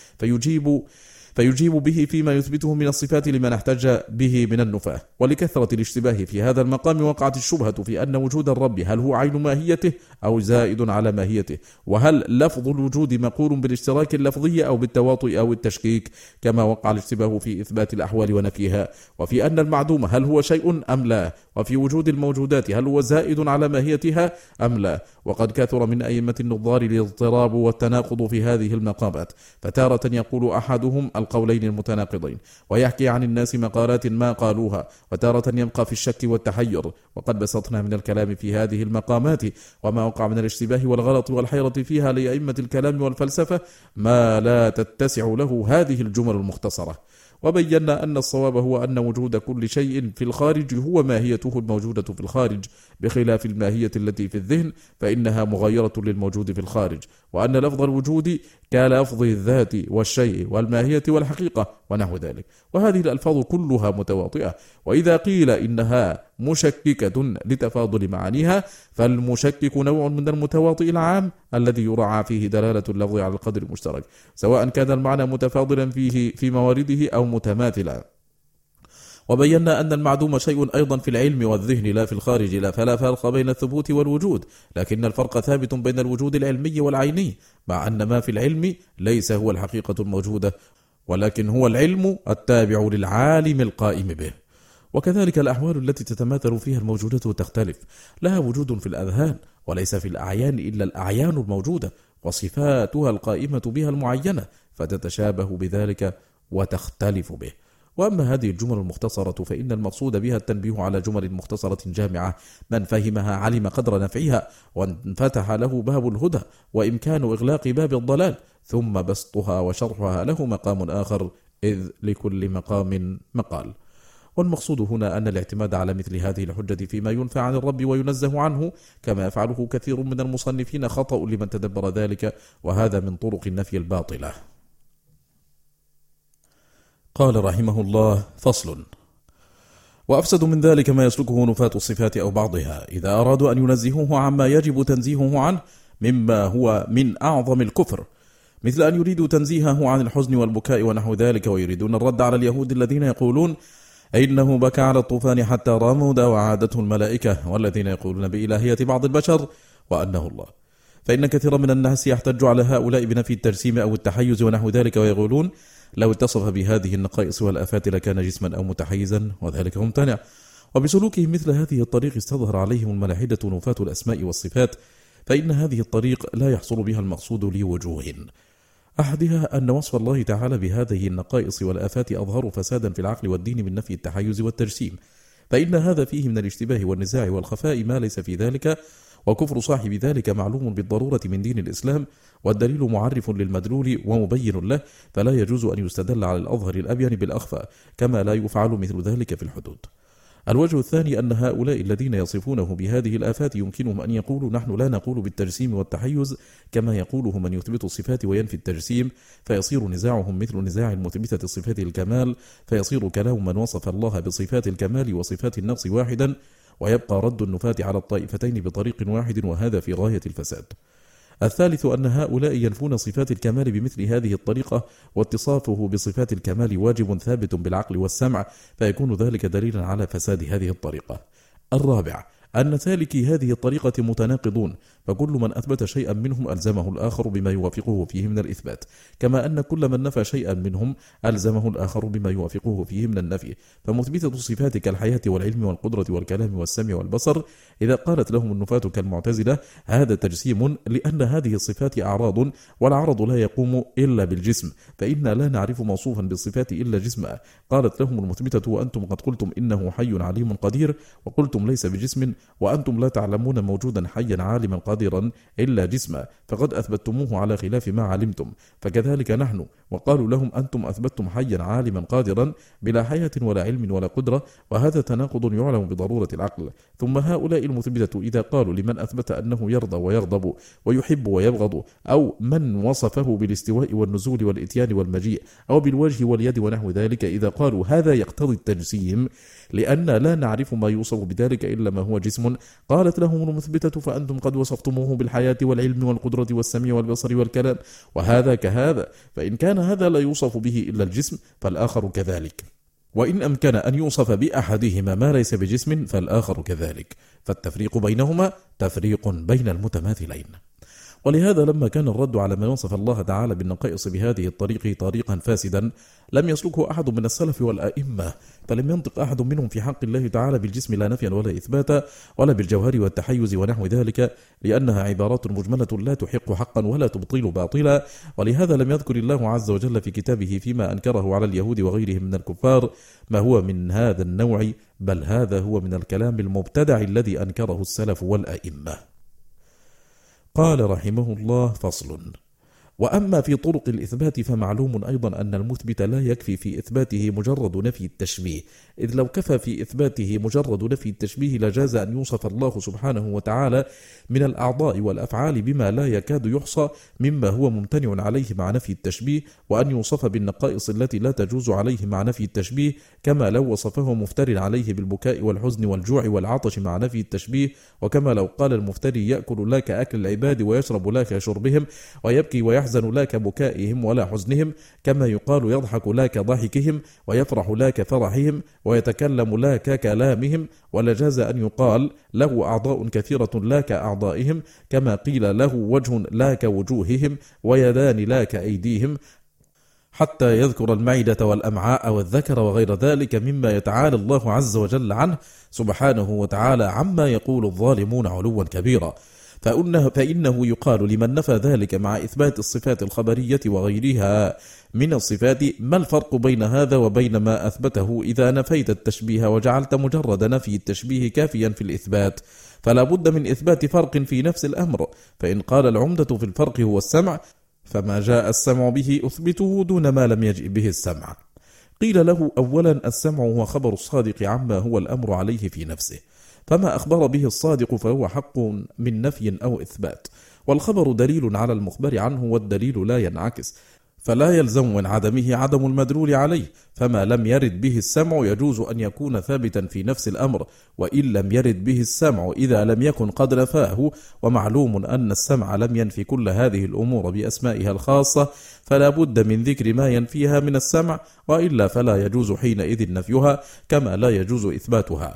Speaker 1: فيجيب به فيما يثبته من الصفات لمن احتج به من النفاة. ولكثرة الاشتباه في هذا المقام وقعت الشبهة في أن وجود الرب هل هو عين ماهيته أو زائد على ماهيته، وهل لفظ الوجود مقول بالاشتراك اللفظي أو بالتواطؤ أو التشكيك، كما وقع الاشتباه في إثبات الأحوال ونفيها، وفي أن المعدوم هل هو شيء أم لا، وفي وجود الموجودات هل هو زائد على ماهيتها أم لا. وقد كثر من أئمة النظار الاضطراب والتناقض في هذه المقامات، فتارة يقول أحدهم القولين المتناقضين ويحكي عن الناس مقالات ما قالوها، وتارة يبقى في الشك والتحير. وقد بسطنا من الكلام في هذه المقامات وما وقع من الاشتباه والغلط والحيرة فيها لأئمة الكلام والفلسفة ما لا تتسع له هذه الجمل المختصرة، وبينا أن الصواب هو أن وجود كل شيء في الخارج هو ماهيته الموجودة في الخارج، بخلاف الماهية التي في الذهن فإنها مغيرة للموجود في الخارج، وأن لفظ الوجود كلفظ الذات والشيء والماهية والحقيقة ونحو ذلك، وهذه الألفاظ كلها متواطئة. وإذا قيل إنها مشككة لتفاضل معانيها، فالمشكك نوع من المتواطئ العام الذي يراعى فيه دلالة اللفظ على القدر المشترك، سواء كان المعنى متفاضلا فيه في موارده أو متماثلا. وبينا أن المعدوم شيء أيضا في العلم والذهن لا في الخارج، لا فلا فرق بين الثبوت والوجود، لكن الفرق ثابت بين الوجود العلمي والعيني، مع أن ما في العلم ليس هو الحقيقة الموجودة، ولكن هو العلم التابع للعالم القائم به. وكذلك الأحوال التي تتماثل فيها الموجودات وتختلف، لها وجود في الأذهان وليس في الأعيان إلا الأعيان الموجودة، وصفاتها القائمة بها المعينة، فتتشابه بذلك وتختلف به. وأما هذه الجمل المختصرة فإن المقصود بها التنبيه على جمل مختصرة جامعة، من فهمها علم قدر نفعها وانفتح له باب الهدى وإمكان إغلاق باب الضلال، ثم بسطها وشرحها له مقام آخر، إذ لكل مقام مقال. والمقصود هنا أن الاعتماد على مثل هذه الحجة فيما ينفى عن الرب وينزه عنه كما يفعله كثير من المصنفين خطأ لمن تدبر ذلك، وهذا من طرق النفي الباطلة. قال رحمه الله: فصل. وأفسد من ذلك ما يسلكه نفاة الصفات أو بعضها إذا أرادوا أن ينزهوه عما يجب تنزيهه عنه مما هو من أعظم الكفر، مثل أن يريدوا تنزيهه عن الحزن والبكاء ونحو ذلك، ويريدون الرد على اليهود الذين يقولون إنه بكى على الطوفان حتى رمد وعادته الملائكة، والذين يقولون بإلهية بعض البشر وأنه الله. فإن كثيرا من الناس يحتج على هؤلاء بنفي التجسيم أو التحيز ونحو ذلك، ويقولون لو اتصف بهذه النقائص والآفات لكان جسما أو متحيزا، وذلك ممتنع. وبسلوكهم مثل هذه الطريق استظهر عليهم الملاحدة نفاة الأسماء والصفات، فإن هذه الطريق لا يحصل بها المقصود لوجوه. أحدها أن وصف الله تعالى بهذه النقائص والآفات أظهر فسادا في العقل والدين من نفي التحيز والتجسيم، فإن هذا فيه من الاشتباه والنزاع والخفاء ما ليس في ذلك، وكفر صاحب ذلك معلوم بالضرورة من دين الإسلام، والدليل معرف للمدلول ومبين له، فلا يجوز أن يستدل على الأظهر الأبين بالأخفى، كما لا يفعل مثل ذلك في الحدود. الوجه الثاني أن هؤلاء الذين يصفونه بهذه الآفات يمكنهم أن يقولوا نحن لا نقول بالتجسيم والتحيز كما يقوله من يثبت الصفات وينفي التجسيم، فيصير نزاعهم مثل نزاع المثبتة صفات الكمال، فيصير كلام من وصف الله بصفات الكمال وصفات النقص واحدا، ويبقى رد النفاة على الطائفتين بطريق واحد، وهذا في غاية الفساد. الثالث أن هؤلاء ينفون صفات الكمال بمثل هذه الطريقة، واتصافه بصفات الكمال واجب ثابت بالعقل والسمع، فيكون ذلك دليلا على فساد هذه الطريقة. الرابع أن سالكي هذه الطريقة متناقضون، فكل من أثبت شيئا منهم ألزمه الآخر بما يوافقه فيه من الإثبات، كما أن كل من نفى شيئا منهم ألزمه الآخر بما يوافقه فيه من النفي. فمثبتة الصفات كالحياة والعلم والقدرة والكلام والسمع والبصر إذا قالت لهم النفاة كالمعتزلة هذا تجسيم، لأن هذه الصفات أعراض، والعرض لا يقوم إلا بالجسم، فإنا لا نعرف موصوفا بالصفات إلا جسما. قالت لهم المثبتة وأنتم قد قلتم إنه حي عليم قدير، وقلتم ليس بجسم، وأنتم لا تعلمون موجودا حيا عالما قادرا إلا جسما، فقد أثبتموه على خلاف ما علمتم، فكذلك نحن. وقالوا لهم أنتم أثبتتم حيا عالما قادرا بلا حياة ولا علم ولا قدرة، وهذا تناقض يعلم بضرورة العقل. ثم هؤلاء المثبتة إذا قالوا لمن أثبت أنه يرضى ويغضب ويحب ويبغض، أو من وصفه بالاستواء والنزول والإتيان والمجيء أو بالوجه واليد ونحو ذلك، إذا قالوا هذا يقتضي التجسيم لأن لا نعرف ما يوصف بذلك إلا ما هو جسم، قالت لهم المثبتة فأنتم قد وصفتموه بالحياة والعلم والقدرة والسمع والبصر والكلام، وهذا كهذا، فإن كان هذا لا يوصف به إلا الجسم فالآخر كذلك، وإن أمكن أن يوصف بأحدهما ما ليس بجسم فالآخر كذلك، فالتفريق بينهما تفريق بين المتماثلين. ولهذا لما كان الرد على من وصف الله تعالى بالنقائص بهذه الطريق طريقا فاسدا لم يسلكه أحد من السلف والأئمة، فلم ينطق أحد منهم في حق الله تعالى بالجسم لا نفيا ولا إثباتا، ولا بالجوهر والتحيز ونحو ذلك، لأنها عبارات مجملة لا تحق حقا ولا تبطل باطلا. ولهذا لم يذكر الله عز وجل في كتابه فيما أنكره على اليهود وغيرهم من الكفار ما هو من هذا النوع، بل هذا هو من الكلام المبتدع الذي أنكره السلف والأئمة. قال رحمه الله: فصل. وأما في طرق الإثبات فمعلوم أيضا أن المثبت لا يكفي في إثباته مجرد نفي التشبيه، إذ لو كفى في إثباته مجرد نفي التشبيه لجاز أن يوصف الله سبحانه وتعالى من الأعضاء والأفعال بما لا يكاد يحصى مما هو ممتنع عليه مع نفي التشبيه، وأن يوصف بالنقائص التي لا تجوز عليه مع نفي التشبيه، كما لو وصفه مفتر عليه بالبكاء والحزن والجوع والعطش مع نفي التشبيه، وكما لو قال المفتري يأكل لا كأكل العباد ويشرب لا كشربهم ويبكي ويحزن لا كبكائهم ولا حزنهم، كما يقال يضحك لا كضحكهم ويفرح لا كفرحهم ويتكلم لا ككلامهم، ولجاز أن يقال له أعضاء كثيرة لا كأعضائهم، كما قيل له وجه لا كوجوههم ويدان لا كأيديهم، حتى يذكر المعدة والأمعاء والذكر وغير ذلك مما يتعالى الله عز وجل عنه سبحانه وتعالى عما يقول الظالمون علوا كبيرا. فإنه يقال لمن نفى ذلك مع إثبات الصفات الخبرية وغيرها من الصفات: ما الفرق بين هذا وبين ما أثبته إذا نفيت التشبيه وجعلت مجرد نفي التشبيه كافيا في الإثبات؟ فلا بد من إثبات فرق في نفس الأمر، فإن قال العمدة في الفرق هو السمع، فما جاء السمع به أثبته دون ما لم يجئ به السمع. قيل له: أولا السمع هو خبر الصادق عما هو الأمر عليه في نفسه، فما أخبر به الصادق فهو حق من نفي أو إثبات، والخبر دليل على المخبر عنه، والدليل لا ينعكس، فلا يلزم من عدمه عدم المدلول عليه، فما لم يرد به السمع يجوز أن يكون ثابتا في نفس الأمر، وإن لم يرد به السمع إذا لم يكن قد نفاه، ومعلوم أن السمع لم ينفي كل هذه الأمور بأسمائها الخاصة، فلا بد من ذكر ما ينفيها من السمع، وإلا فلا يجوز حينئذ نفيها كما لا يجوز إثباتها.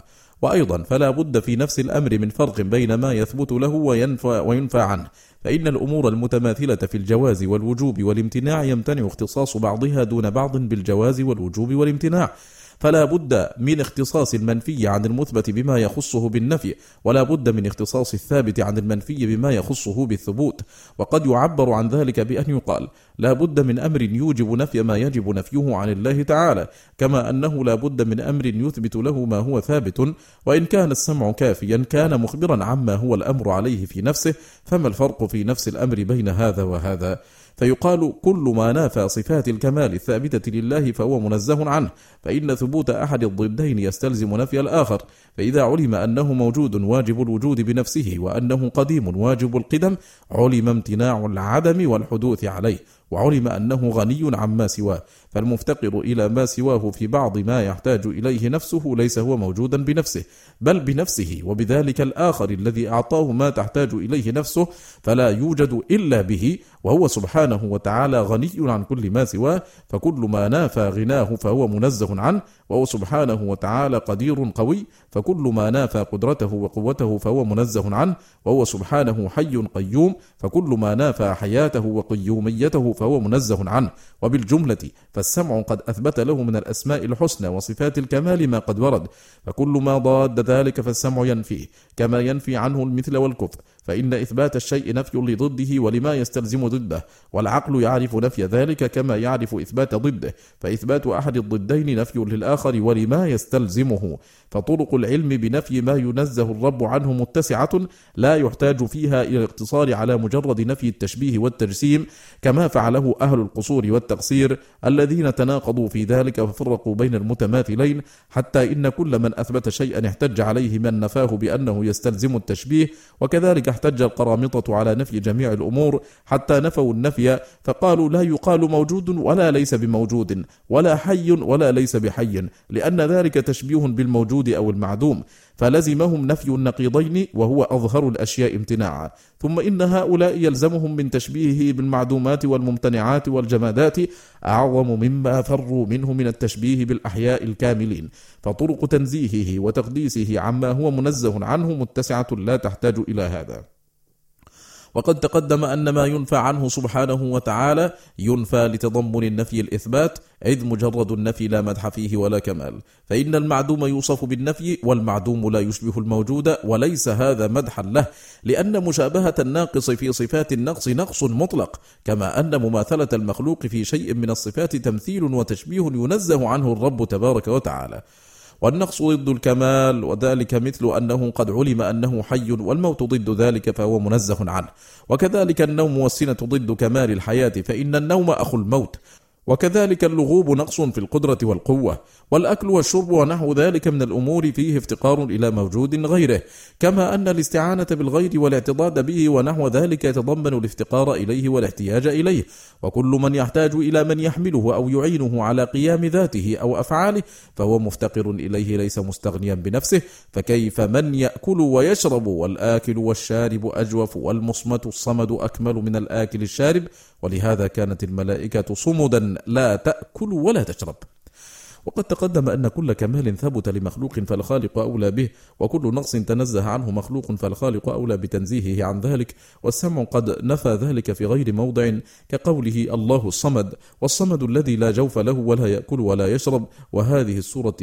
Speaker 1: وأيضا فلا بد في نفس الأمر من فرق بين ما يثبت له وينفى عنه، فإن الأمور المتماثلة في الجواز والوجوب والامتناع يمتنع اختصاص بعضها دون بعض بالجواز والوجوب والامتناع، فلا بد من اختصاص المنفي عن المثبت بما يخصه بالنفي، ولا بد من اختصاص الثابت عن المنفي بما يخصه بالثبوت. وقد يعبر عن ذلك بأن يقال لا بد من أمر يوجب نفي ما يجب نفيه عن الله تعالى، كما أنه لا بد من أمر يثبت له ما هو ثابت، وإن كان السمع كافيا كان مخبرا عما هو الأمر عليه في نفسه، فما الفرق في نفس الأمر بين هذا وهذا؟ فيقال كل ما نافى صفات الكمال الثابتة لله فهو منزه عنه، فإن ثبوت أحد الضدين يستلزم نفي الآخر، فإذا علم أنه موجود واجب الوجود بنفسه وأنه قديم واجب القدم علم امتناع العدم والحدوث عليه، وعلم أنه غني عما سواه، فالمفتقر إلى ما سواه في بعض ما يحتاج إليه نفسه ليس هو موجودا بنفسه بل بنفسه وبذلك الآخر الذي أعطاه ما تحتاج إليه نفسه، فلا يوجد إلا به، وهو سبحانه وتعالى غني عن كل ما سواه، فكل ما نافى غناه فهو منزه عنه، وهو سبحانه وتعالى قدير قوي، فكل ما نافى قدرته وقوته فهو منزه عنه، وهو سبحانه حي قيوم، فكل ما نافى حياته وقيوميته فهو منزه عنه. وبالجملة فالسمع قد أثبت له من الأسماء الحسنى وصفات الكمال ما قد ورد، فكل ما ضاد ذلك فالسمع ينفيه، كما ينفي عنه المثل والكفر، فإن إثبات الشيء نفي لضده ولما يستلزم ضده، والعقل يعرف نفي ذلك كما يعرف إثبات ضده، فإثبات أحد الضدين نفي للآخر ولما يستلزمه، فطرق العلم بنفي ما ينزه الرب عنه متسعة لا يحتاج فيها إلى الاقتصار على مجرد نفي التشبيه والتجسيم، كما فعله أهل القصور والتقصير الذين تناقضوا في ذلك وفرقوا بين المتماثلين، حتى إن كل من أثبت شيئا احتج عليه من نفاه بأنه يستلزم التشبيه، وكذلك احتج القرامطة على نفي جميع الأمور حتى نفوا النفي، فقالوا لا يقال موجود ولا ليس بموجود، ولا حي ولا ليس بحي، لأن ذلك تشبيه بالموجود أو المعدوم، فلزمهم نفي النقيضين وهو أظهر الأشياء امتناعا. ثم إن هؤلاء يلزمهم من تشبيهه بالمعدومات والممتنعات والجمادات أعظم مما فروا منه من التشبيه بالأحياء الكاملين، فطرق تنزيهه وتقديسه عما هو منزه عنه متسعة لا تحتاج إلى هذا. وقد تقدم أن ما ينفى عنه سبحانه وتعالى ينفى لتضمن النفي الإثبات، إذ مجرد النفي لا مدح فيه ولا كمال، فإن المعدوم يوصف بالنفي والمعدوم لا يشبه الموجود، وليس هذا مدحا له، لأن مشابهة الناقص في صفات النقص نقص مطلق، كما أن مماثلة المخلوق في شيء من الصفات تمثيل وتشبيه ينزه عنه الرب تبارك وتعالى. والنقص ضد الكمال، وذلك مثل أنه قد علم أنه حي، والموت ضد ذلك فهو منزه عنه، وكذلك النوم والسنة ضد كمال الحياة، فإن النوم أخو الموت، وكذلك اللغوب نقص في القدرة والقوة، والأكل والشرب ونحو ذلك من الأمور فيه افتقار إلى موجود غيره، كما أن الاستعانة بالغير والاعتضاد به ونحو ذلك يتضمن الافتقار إليه والاحتياج إليه، وكل من يحتاج إلى من يحمله أو يعينه على قيام ذاته أو أفعاله فهو مفتقر إليه ليس مستغنيا بنفسه، فكيف من يأكل ويشرب، والآكل والشارب أجوف، والمصمت الصمد أكمل من الآكل الشارب، ولهذا كانت الملائكة صمدا لا تأكل ولا تشرب. وقد تقدم أن كل كمال ثبت لمخلوق فالخالق أولى به، وكل نقص تنزه عنه مخلوق فالخالق أولى بتنزيهه عن ذلك، والسمع قد نفى ذلك في غير موضع، كقوله الله الصمد، والصمد الذي لا جوف له ولا يأكل ولا يشرب، وهذه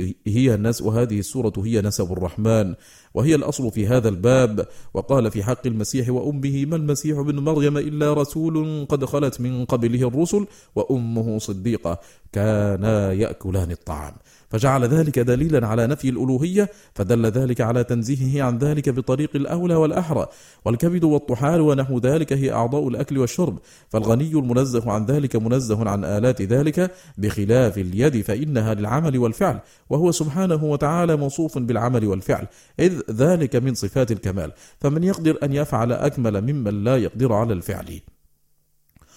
Speaker 1: السورة هي نسب الرحمن، وهي الأصل في هذا الباب. وقال في حق المسيح وأمه ما المسيح ابن مريم إلا رسول قد خلت من قبله الرسل وأمه صديقة كانا يأكلان الطعام، فجعل ذلك دليلا على نفي الألوهية، فدل ذلك على تنزيهه عن ذلك بطريق الأولى والأحرى. والكبد والطحال ونحو ذلك هي أعضاء الأكل والشرب، فالغني المنزه عن ذلك منزه عن آلات ذلك، بخلاف اليد فإنها للعمل والفعل، وهو سبحانه وتعالى موصوف بالعمل والفعل، إذ ذلك من صفات الكمال، فمن يقدر أن يفعل أكمل ممن لا يقدر على الفعل.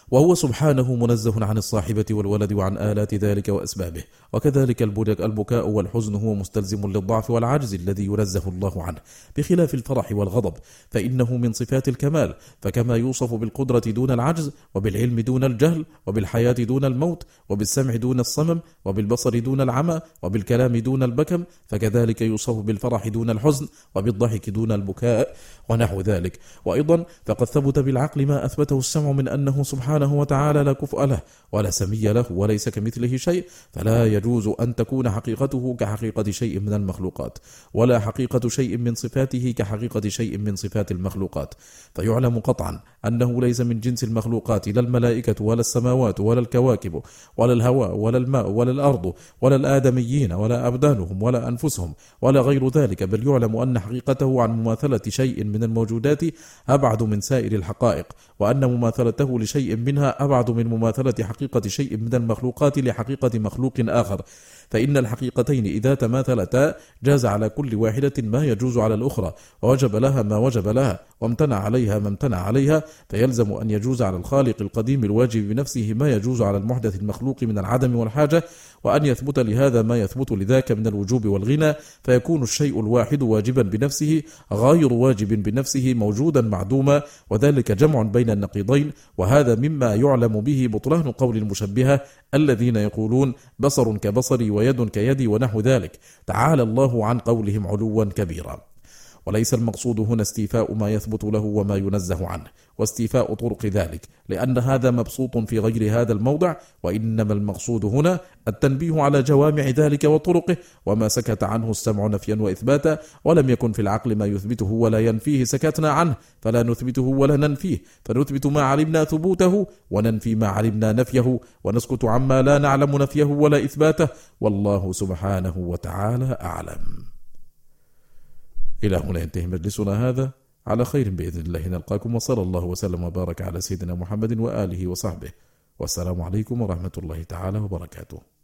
Speaker 1: وهو سبحانه منزه عن الصاحبة والولد وعن آلات ذلك وأسبابه. وكذلك البكاء والحزن هو مستلزم للضعف والعجز الذي ينزه الله عنه، بخلاف الفرح والغضب فإنه من صفات الكمال، فكما يوصف بالقدرة دون العجز، وبالعلم دون الجهل، وبالحياة دون الموت، وبالسمع دون الصمم، وبالبصر دون العمى، وبالكلام دون البكم، فكذلك يوصف بالفرح دون الحزن، وبالضحك دون البكاء ونحو ذلك. وأيضا فقد ثبت بالعقل ما أثبته السمع من أنه سبحانه وتعالى لا كفء له ولا سمي له وليس كمثله شيء، فلا يجوز أن تكون حقيقته كحقيقة شيء من المخلوقات، ولا حقيقة شيء من صفاته كحقيقة شيء من صفات المخلوقات. فيعلم قطعا أنه ليس من جنس المخلوقات لا الملائكة ولا السماوات ولا الكواكب ولا الهواء ولا الماء ولا الأرض ولا الآدميين ولا أبدانهم ولا أنفسهم ولا غير ذلك، بل يعلم أن حقيقته عن مماثلة شيء من الموجودات أبعد من سائر الحقائق، وأن مماثلته لشيء منها أبعد من مماثلة حقيقة شيء من المخلوقات لحقيقة مخلوق آخر. فإن الحقيقتين إذا تماثلتا جاز على كل واحدة ما يجوز على الأخرى، ووجب لها ما وجب لها، وامتنع عليها ما امتنع عليها، فيلزم أن يجوز على الخالق القديم الواجب بنفسه ما يجوز على المحدث المخلوق من العدم والحاجة، وأن يثبت لهذا ما يثبت لذاك من الوجوب والغنى، فيكون الشيء الواحد واجبا بنفسه غير واجب بنفسه موجودا معدوما، وذلك جمع بين النقيضين. وهذا مما يعلم به بطلان قول المشبهة الذين يقولون بصر كبصري ويد كيدي ونحو ذلك، تعالى الله عن قولهم علوا كبيرا. وليس المقصود هنا استيفاء ما يثبت له وما ينزه عنه واستيفاء طرق ذلك، لأن هذا مبسوط في غير هذا الموضع، وإنما المقصود هنا التنبيه على جوامع ذلك وطرقه، وما سكت عنه السمع نفيا وإثباتا، ولم يكن في العقل ما يثبته ولا ينفيه سكتنا عنه، فلا نثبته ولا ننفيه، فنثبت ما علمنا ثبوته وننفي ما علمنا نفيه، ونسكت عما لا نعلم نفيه ولا إثباته، والله سبحانه وتعالى أعلم. إلى هنا ينتهي مجلسنا هذا، على خير بإذن الله نلقاكم، وصلى الله وسلم وبارك على سيدنا محمد وآله وصحبه، والسلام عليكم ورحمة الله تعالى وبركاته.